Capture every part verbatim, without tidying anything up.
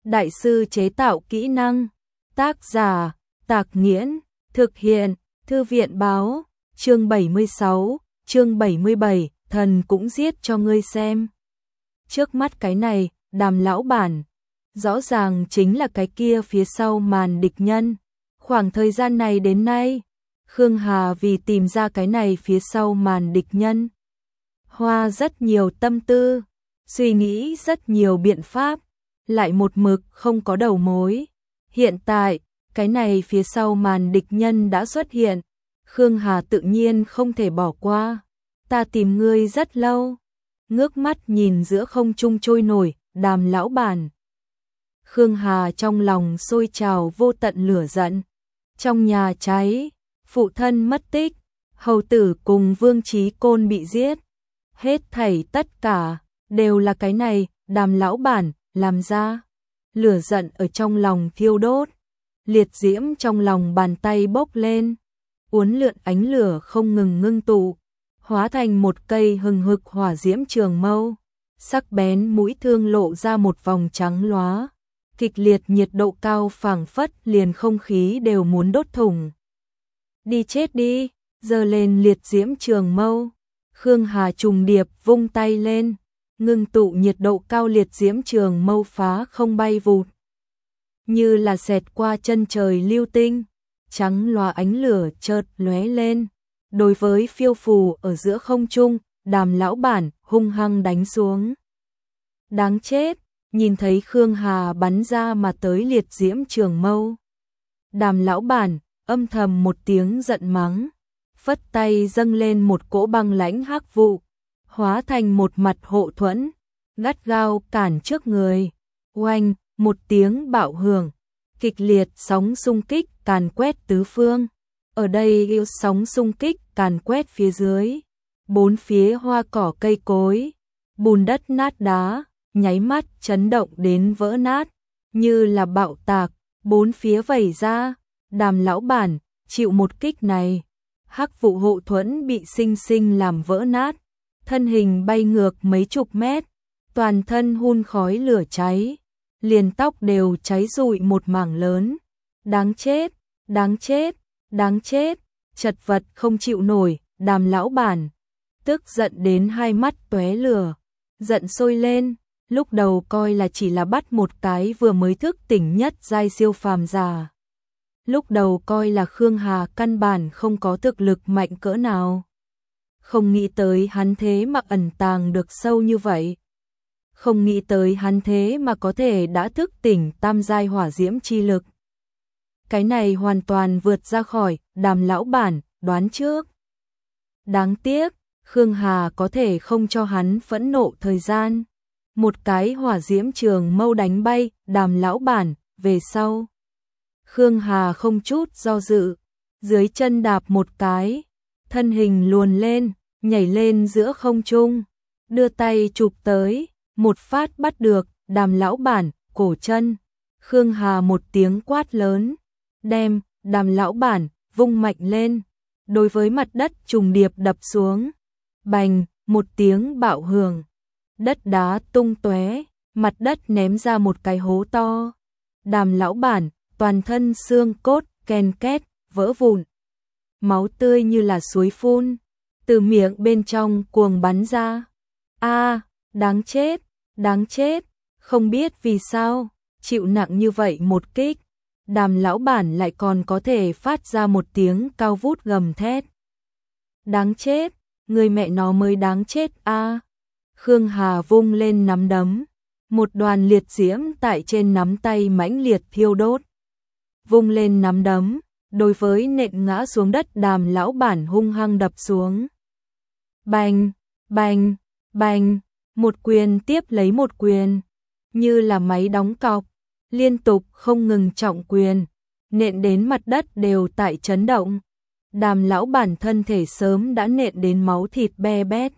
Đại sư chế tạo kỹ năng. Tác giả, Tạc Nghiễn. Thực hiện, Thư viện báo. Chương bảy mươi sáu, chương bảy mươi bảy, thần cũng giết cho ngươi xem. Trước mắt cái này, Đàm lão bản, rõ ràng chính là cái kia phía sau màn địch nhân. Khoảng thời gian này đến nay, Khương Hà vì tìm ra cái này phía sau màn địch nhân, hoa rất nhiều tâm tư, suy nghĩ rất nhiều biện pháp, lại một mực không có đầu mối. Hiện tại, cái này phía sau màn địch nhân đã xuất hiện, Khương Hà tự nhiên không thể bỏ qua. Ta tìm ngươi rất lâu. Ngước mắt nhìn giữa không trung trôi nổi, Đàm lão bản. Khương Hà trong lòng sôi trào vô tận lửa giận. Trong nhà cháy, phụ thân mất tích, hầu tử cùng Vương Chí Côn bị giết. Hết thảy tất cả, đều là cái này, Đàm lão bản, làm ra. Lửa giận ở trong lòng thiêu đốt. Liệt diễm trong lòng bàn tay bốc lên. Uốn lượn ánh lửa không ngừng ngưng tụ, hóa thành một cây hừng hực hỏa diễm trường mâu. Sắc bén mũi thương lộ ra một vòng trắng lóa. Kịch liệt nhiệt độ cao phảng phất liền không khí đều muốn đốt thủng. Đi chết đi, giơ lên liệt diễm trường mâu. Khương Hà trùng điệp vung tay lên, ngưng tụ nhiệt độ cao liệt diễm trường mâu phá không bay vụt. Như là xẹt qua chân trời lưu tinh, trắng loa ánh lửa chợt lóe lên. Đối với phiêu phù ở giữa không trung, Đàm lão bản hung hăng đánh xuống. Đáng chết, nhìn thấy Khương Hà bắn ra mà tới liệt diễm trường mâu. Đàm lão bản âm thầm một tiếng giận mắng, phất tay dâng lên một cỗ băng lãnh hắc vụ, hóa thành một mặt hộ thuẫn, gắt gao cản trước người. Oanh, một tiếng bạo hưởng, kịch liệt sóng xung kích càn quét tứ phương. Ở đây yêu sóng xung kích càn quét phía dưới, bốn phía hoa cỏ cây cối, bùn đất nát đá, nháy mắt chấn động đến vỡ nát, như là bạo tạc, bốn phía vẩy ra. Đàm lão bản chịu một kích này, hắc vụ hộ thuẫn bị sinh sinh làm vỡ nát, thân hình bay ngược mấy chục mét, toàn thân hun khói lửa cháy, liền tóc đều cháy rụi một mảng lớn. Đáng chết, đáng chết, đáng chết, chật vật không chịu nổi. Đàm lão bản tức giận đến hai mắt tóe lửa, giận sôi lên. Lúc đầu coi là chỉ là bắt một cái vừa mới thức tỉnh nhất giai siêu phàm giả. Lúc đầu coi là Khương Hà căn bản không có thực lực mạnh cỡ nào. Không nghĩ tới hắn thế mà ẩn tàng được sâu như vậy. Không nghĩ tới hắn thế mà có thể đã thức tỉnh tam giai hỏa diễm chi lực. Cái này hoàn toàn vượt ra khỏi Đàm lão bản đoán trước. Đáng tiếc, Khương Hà có thể không cho hắn phẫn nộ thời gian. Một cái hỏa diễm trường mâu đánh bay Đàm lão bản về sau. Khương Hà không chút do dự, dưới chân đạp một cái, thân hình luồn lên, nhảy lên giữa không trung, đưa tay chụp tới, một phát bắt được Đàm lão bản cổ chân. Khương Hà một tiếng quát lớn, đem Đàm lão bản vung mạnh lên, đối với mặt đất trùng điệp đập xuống. Bành, một tiếng bạo hưởng, đất đá tung tóe, mặt đất ném ra một cái hố to. Đàm lão bản toàn thân xương cốt ken két vỡ vụn, máu tươi như là suối phun từ miệng bên trong cuồng bắn ra. A, đáng chết, đáng chết, không biết vì sao chịu nặng như vậy một kích, Đàm lão bản lại còn có thể phát ra một tiếng cao vút gầm thét. Đáng chết, người mẹ nó mới đáng chết a. Khương Hà vung lên nắm đấm, một đoàn liệt diễm tại trên nắm tay mãnh liệt thiêu đốt. Vung lên nắm đấm, đối với nện ngã xuống đất Đàm lão bản hung hăng đập xuống. Bành, bành, bành, một quyền tiếp lấy một quyền, như là máy đóng cọc, liên tục không ngừng trọng quyền, nện đến mặt đất đều tại chấn động. Đàm lão bản thân thể sớm đã nện đến máu thịt be bét,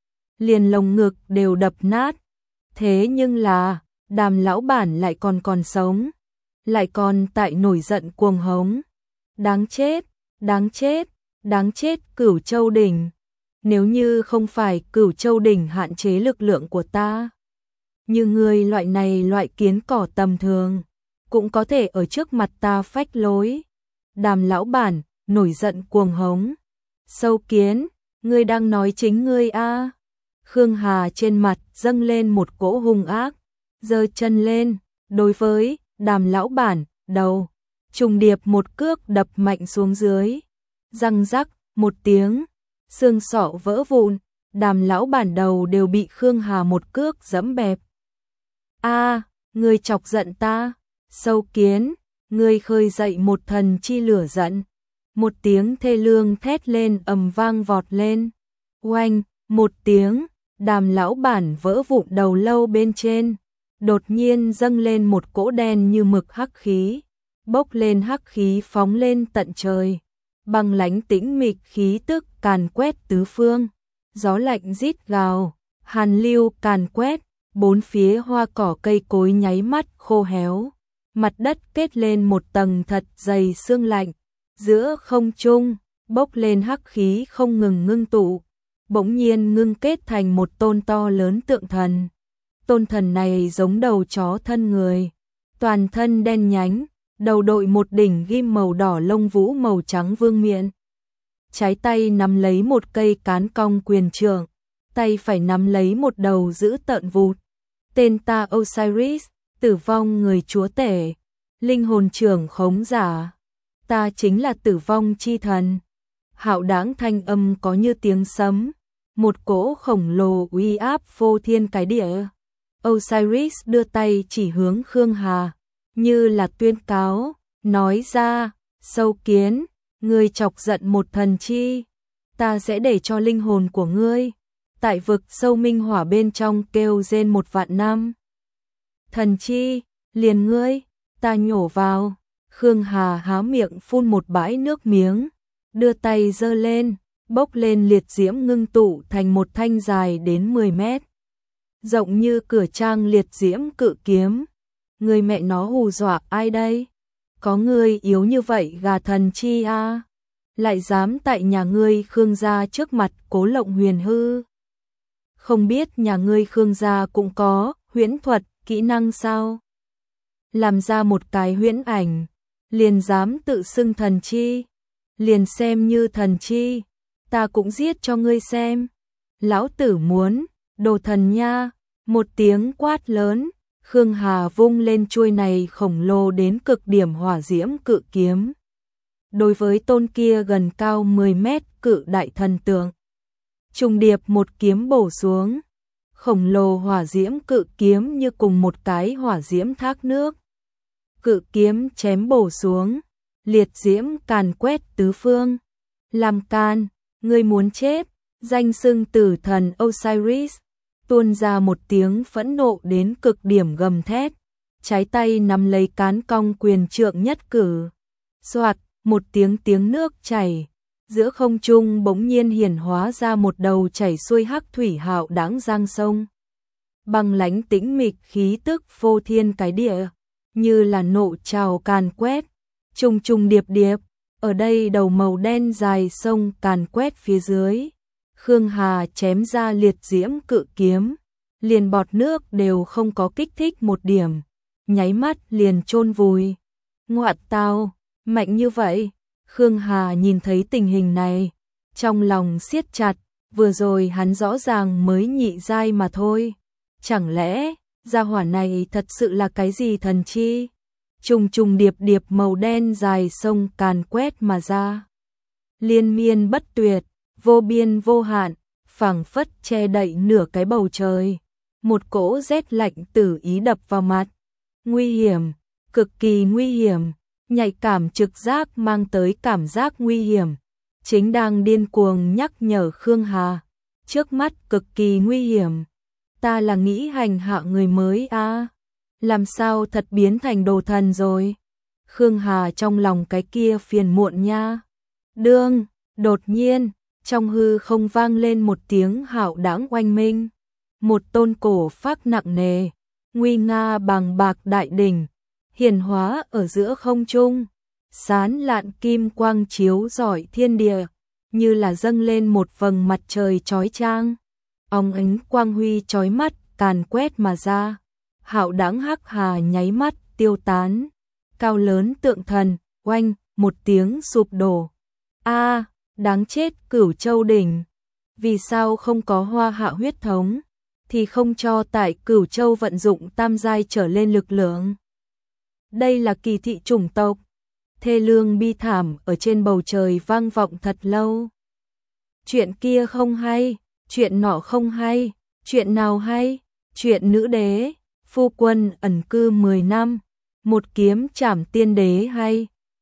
liền lồng ngực đều đập nát. Thế nhưng là, Đàm lão bản lại còn còn sống, lại còn tại nổi giận cuồng hống. Đáng chết, đáng chết, đáng chết Cửu Châu đỉnh. Nếu như không phải Cửu Châu đỉnh hạn chế lực lượng của ta, như ngươi loại này loại kiến cỏ tầm thường, cũng có thể ở trước mặt ta phách lối. Đàm lão bản, nổi giận cuồng hống. Sâu kiến, ngươi đang nói chính ngươi a? À? Khương Hà trên mặt dâng lên một cỗ hung ác, giơ chân lên, đối với Đàm lão bản, đầu trùng điệp một cước đập mạnh xuống dưới. Răng rắc, một tiếng, xương sọ vỡ vụn, Đàm lão bản đầu đều bị Khương Hà một cước giẫm bẹp. A, à, ngươi chọc giận ta, sâu kiến, ngươi khơi dậy một thần chi lửa giận. Một tiếng thê lương thét lên ầm vang vọt lên. Oanh, một tiếng, Đàm lão bản vỡ vụn đầu lâu bên trên, đột nhiên dâng lên một cỗ đen như mực hắc khí, bốc lên hắc khí phóng lên tận trời, băng lãnh tĩnh mịch khí tức càn quét tứ phương, gió lạnh rít gào, hàn lưu càn quét, bốn phía hoa cỏ cây cối nháy mắt khô héo, mặt đất kết lên một tầng thật dày sương lạnh, giữa không trung bốc lên hắc khí không ngừng ngưng tụ, bỗng nhiên ngưng kết thành một tôn to lớn tượng thần. Tôn thần này giống đầu chó thân người, toàn thân đen nhánh, đầu đội một đỉnh ghim màu đỏ lông vũ màu trắng vương miện. Trái tay nắm lấy một cây cán cong quyền trượng, tay phải nắm lấy một đầu giữ tợn vụt. Tên ta Osiris, tử vong người chúa tể, linh hồn trưởng khống giả. Ta chính là tử vong chi thần. Hạo đáng thanh âm có như tiếng sấm, một cỗ khổng lồ uy áp phô thiên cái địa. Osiris đưa tay chỉ hướng Khương Hà, như là tuyên cáo, nói ra, sâu kiến, ngươi chọc giận một thần chi, ta sẽ để cho linh hồn của ngươi tại vực sâu minh hỏa bên trong kêu rên một vạn năm. Thần chi, liền ngươi, ta nhổ vào. Khương Hà há miệng phun một bãi nước miếng, đưa tay giơ lên, bốc lên liệt diễm ngưng tụ thành một thanh dài đến mười mét, rộng như cửa trang liệt diễm cự kiếm. Người mẹ nó hù dọa ai đây? Có người yếu như vậy gà thần chi a, à? Lại dám tại nhà ngươi Khương gia trước mặt cố lộng huyền hư. Không biết nhà ngươi Khương gia cũng có huyễn thuật, kỹ năng sao? Làm ra một cái huyễn ảnh, liền dám tự xưng thần chi, liền xem như thần chi, ta cũng giết cho ngươi xem. Lão tử muốn, đồ thần nha, một tiếng quát lớn, Khương Hà vung lên chuôi này khổng lồ đến cực điểm hỏa diễm cự kiếm. Đối với tôn kia gần cao mười mét cự đại thần tượng, trùng điệp một kiếm bổ xuống, khổng lồ hỏa diễm cự kiếm như cùng một cái hỏa diễm thác nước. Cự kiếm chém bổ xuống, liệt diễm càn quét tứ phương. Làm can, ngươi muốn chết, danh xưng tử thần Osiris, tuôn ra một tiếng phẫn nộ đến cực điểm gầm thét, trái tay nắm lấy cán cong quyền trượng nhất cử. Soạt, một tiếng tiếng nước chảy, giữa không trung bỗng nhiên hiển hóa ra một đầu chảy xuôi hắc thủy hạo đáng giang sông. Băng lãnh tĩnh mịch khí tức phô thiên cái địa, như là nộ trào càn quét, trùng trùng điệp điệp, ở đây đầu màu đen dài sông càn quét phía dưới. Khương Hà chém ra liệt diễm cự kiếm, liền bọt nước đều không có kích thích một điểm, nháy mắt liền chôn vùi. Ngoạn tao, mạnh như vậy. Khương Hà nhìn thấy tình hình này, trong lòng siết chặt, vừa rồi hắn rõ ràng mới nhị giai mà thôi. Chẳng lẽ, gia hỏa này thật sự là cái gì thần chi? Trùng trùng điệp điệp màu đen dài sông càn quét mà ra. Liên miên bất tuyệt, vô biên vô hạn, phảng phất che đậy nửa cái bầu trời. Một cỗ rét lạnh tử ý đập vào mặt. Nguy hiểm, cực kỳ nguy hiểm, nhạy cảm trực giác mang tới cảm giác nguy hiểm. Chính đang điên cuồng nhắc nhở Khương Hà, trước mắt cực kỳ nguy hiểm. Ta là nghĩ hành hạ người mới a, à? Làm sao thật biến thành đồ thần rồi? Khương Hà trong lòng cái kia phiền muộn nha. Đương, đột nhiên, trong hư không vang lên một tiếng hạo đãng oanh minh. Một tôn cổ phác nặng nề, nguy nga bằng bạc đại đỉnh, hiển hóa ở giữa không trung, sán lạn kim quang chiếu rọi thiên địa, như là dâng lên một vầng mặt trời chói chang. Óng ánh quang huy chói mắt, càn quét mà ra. Hạo đãng hắc hà nháy mắt tiêu tán. Cao lớn tượng thần, oanh, một tiếng sụp đổ. A, đáng chết Cửu Châu đỉnh. Vì sao không có Hoa Hạ huyết thống, thì không cho tại Cửu Châu vận dụng tam giai trở lên lực lượng. Đây là kỳ thị chủng tộc. Thê lương bi thảm ở trên bầu trời vang vọng thật lâu. Chuyện kia không hay, chuyện nọ không hay, chuyện nào hay? Chuyện nữ đế, phu quân ẩn cư mười năm, một kiếm trảm tiên đế hay?